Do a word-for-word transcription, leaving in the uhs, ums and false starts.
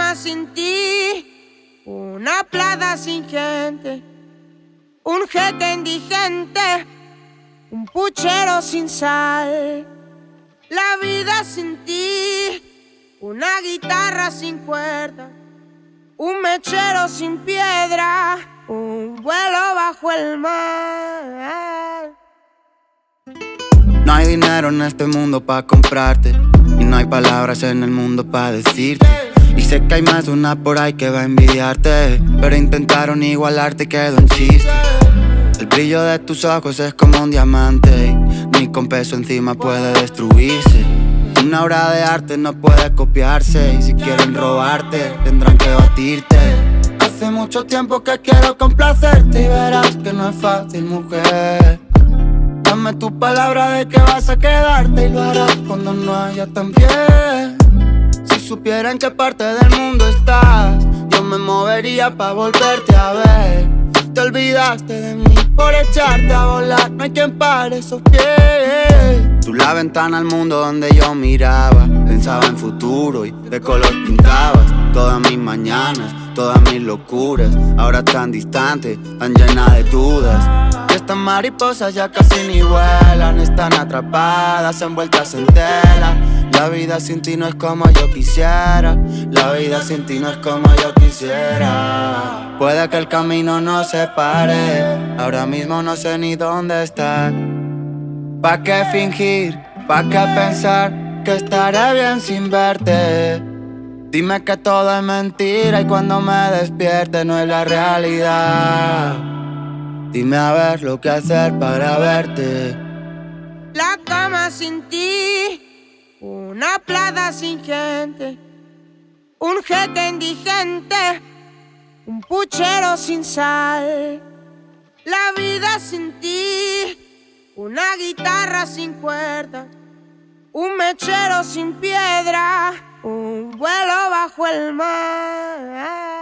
cama sin ti, una plaza sin gente, un jeque indigente, un puchero sin sal. La vida sin ti, una guitarra sin cuerda, un mechero sin piedra, un vuelo bajo el mar. No hay dinero en este mundo pa' comprarte, y no hay palabras en el mundo pa' decirte. Y sé que hay más de una por ahí que va a envidiarte, pero intentaron igualarte y quedó un chiste. El brillo de tus ojos es como un diamante, ni con peso encima puede destruirse. Una obra de arte no puede copiarse, y si quieren robarte tendrán que batirte. Hace mucho tiempo que quiero complacerte y verás que no es fácil, mujer. Dame tu palabra de que vas a quedarte y lo harás cuando no haya tan bien. Si supiera en qué parte del mundo estás, yo me movería pa' volverte a ver. Te olvidaste de mí por echarte a volar, no hay quien pare esos pies. Tú la ventana al mundo donde yo miraba, pensaba en futuro y de color pintabas todas mis mañanas, todas mis locuras, ahora tan distantes, tan llenas de dudas. Y estas mariposas ya casi ni vuelan, están atrapadas, envueltas en tela. La vida sin ti no es como yo quisiera, la vida sin ti no es como yo quisiera. Puede que el camino nos separe, ahora mismo no sé ni dónde estar. ¿Pa' qué fingir? ¿Pa' qué pensar que estaré bien sin verte? Dime que todo es mentira y cuando me despierte no es la realidad. Dime a ver lo que hacer para verte. La cama sin ti, una plaza sin gente, un jeque indigente, un puchero sin sal. La vida sin ti, una guitarra sin cuerda, un mechero sin piedra, un vuelo bajo el mar.